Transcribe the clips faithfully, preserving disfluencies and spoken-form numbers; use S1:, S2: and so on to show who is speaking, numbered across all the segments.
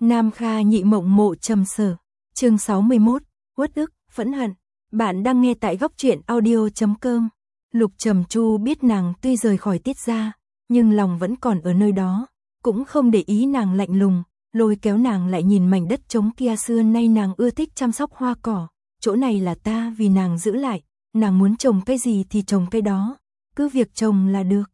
S1: Nam Kha Nhị Mộng Mộ Trầm Sở, chương sáu mươi mốt, uất ức, phẫn hận. Bạn đang nghe tại góc truyện audio chấm com. Lục Trầm Chu biết nàng tuy rời khỏi Tiết gia, nhưng lòng vẫn còn ở nơi đó, cũng không để ý nàng lạnh lùng, lôi kéo nàng lại nhìn mảnh đất trống kia. Xưa nay nàng ưa thích chăm sóc hoa cỏ, chỗ này là ta vì nàng giữ lại, nàng muốn trồng cái gì thì trồng cái đó, cứ việc trồng là được.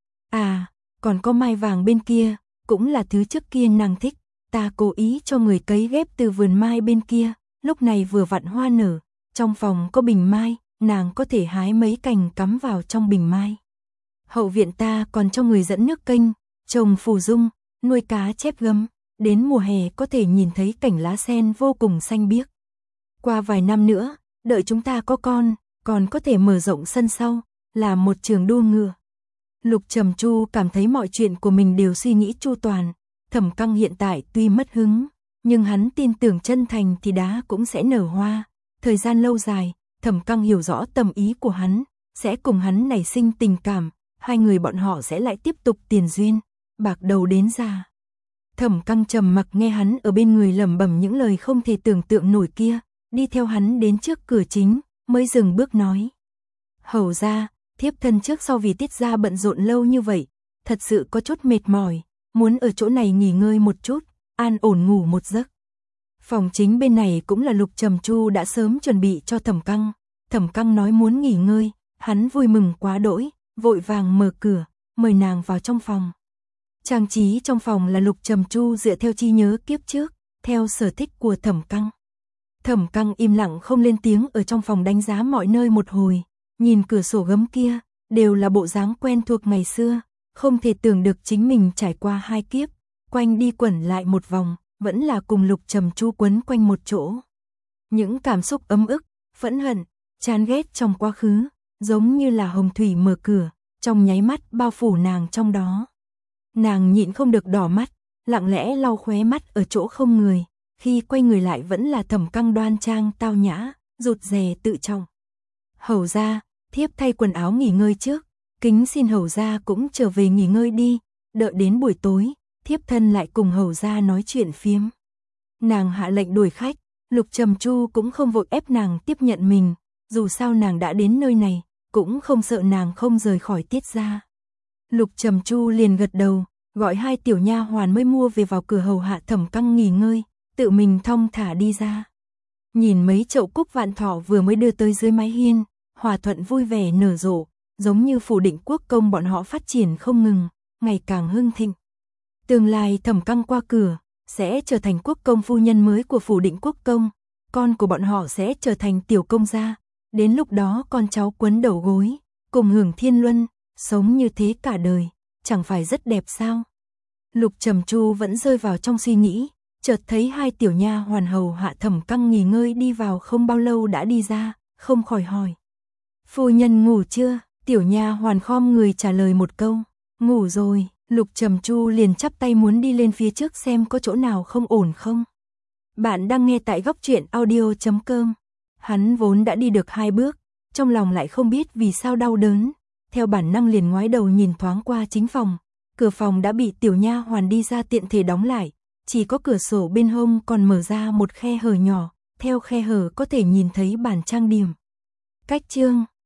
S1: À, còn có mai vàng bên kia, cũng là thứ trước kia nàng thích, ta cố ý cho người cấy ghép từ vườn mai bên kia, lúc này vừa vặn hoa nở, trong phòng có bình mai, nàng có thể hái mấy cành cắm vào trong bình mai. Hậu viện ta còn cho người dẫn nước kênh, trồng phù dung, nuôi cá chép gấm, đến mùa hè có thể nhìn thấy cảnh lá sen vô cùng xanh biếc. Qua vài năm nữa, đợi chúng ta có con, còn có thể mở rộng sân sau, là một trường đua ngựa. Lục Trầm Chu cảm thấy mọi chuyện của mình đều suy nghĩ chu toàn. Thẩm Căng hiện tại tuy mất hứng, nhưng hắn tin tưởng chân thành thì đá cũng sẽ nở hoa. Thời gian lâu dài, Thẩm Căng hiểu rõ tâm ý của hắn, sẽ cùng hắn nảy sinh tình cảm, hai người bọn họ sẽ lại tiếp tục tiền duyên, bạc đầu đến già. Thẩm Căng trầm mặc nghe hắn ở bên người lẩm bẩm những lời không thể tưởng tượng nổi kia, đi theo hắn đến trước cửa chính, mới dừng bước nói: "Hầu gia, thiếp thân trước sau vì Tiết gia bận rộn lâu như vậy, thật sự có chút mệt mỏi, muốn ở chỗ này nghỉ ngơi một chút, an ổn ngủ một giấc." Phòng chính bên này cũng là Lục Trầm Chu đã sớm chuẩn bị cho Thẩm Căng. Thẩm Căng nói muốn nghỉ ngơi, hắn vui mừng quá đỗi, vội vàng mở cửa, mời nàng vào trong phòng. Trang trí trong phòng là Lục Trầm Chu dựa theo trí nhớ kiếp trước, theo sở thích của Thẩm Căng. Thẩm Căng im lặng không lên tiếng ở trong phòng đánh giá mọi nơi một hồi, nhìn cửa sổ gấm kia, đều là bộ dáng quen thuộc ngày xưa, không thể tưởng được chính mình trải qua hai kiếp, quanh đi quẩn lại một vòng, vẫn là cùng Lục Trầm Chu quấn quanh một chỗ. Những cảm xúc ấm ức, phẫn hận, chán ghét trong quá khứ, giống như là hồng thủy mở cửa, trong nháy mắt bao phủ nàng trong đó. Nàng nhịn không được đỏ mắt, lặng lẽ lau khóe mắt ở chỗ không người, khi quay người lại vẫn là Thẩm Căng đoan trang tao nhã, rụt rè tự trọng. "Hầu gia, thiếp thay quần áo nghỉ ngơi trước, kính xin hầu gia cũng trở về nghỉ ngơi đi, đợi đến buổi tối, thiếp thân lại cùng hầu gia nói chuyện phiếm." Nàng hạ lệnh đuổi khách, Lục Trầm Chu cũng không vội ép nàng tiếp nhận mình, dù sao nàng đã đến nơi này, cũng không sợ nàng không rời khỏi Tiết gia. Lục Trầm Chu liền gật đầu, gọi hai tiểu nha hoàn mới mua về vào cửa hầu hạ Thẩm Căng nghỉ ngơi, tự mình thong thả đi ra. Nhìn mấy chậu cúc vạn thọ vừa mới đưa tới dưới mái hiên, hòa thuận vui vẻ nở rộ, giống như phủ định quốc công bọn họ phát triển không ngừng, ngày càng hưng thịnh. Tương lai Thẩm Căng qua cửa, sẽ trở thành quốc công phu nhân mới của phủ định quốc công, con của bọn họ sẽ trở thành tiểu công gia, đến lúc đó con cháu quấn đầu gối, cùng hưởng thiên luân, sống như thế cả đời, chẳng phải rất đẹp sao? Lục Trầm Chu vẫn rơi vào trong suy nghĩ, chợt thấy hai tiểu nha hoàn hầu hạ Thẩm Căng nghỉ ngơi đi vào không bao lâu đã đi ra, không khỏi hỏi: "Phu nhân ngủ chưa?" Tiểu nha hoàn khom người trả lời một câu: "Ngủ rồi." Lục Trầm Chu liền chắp tay muốn đi lên phía trước xem có chỗ nào không ổn không. Bạn đang nghe tại góc truyện audio chấm com. Hắn vốn đã đi được hai bước, trong lòng lại không biết vì sao đau đớn, theo bản năng liền ngoái đầu nhìn thoáng qua chính phòng. Cửa phòng đã bị tiểu nha hoàn đi ra tiện thể đóng lại, chỉ có cửa sổ bên hông còn mở ra một khe hở nhỏ, theo khe hở có thể nhìn thấy bàn trang điểm. Cách chương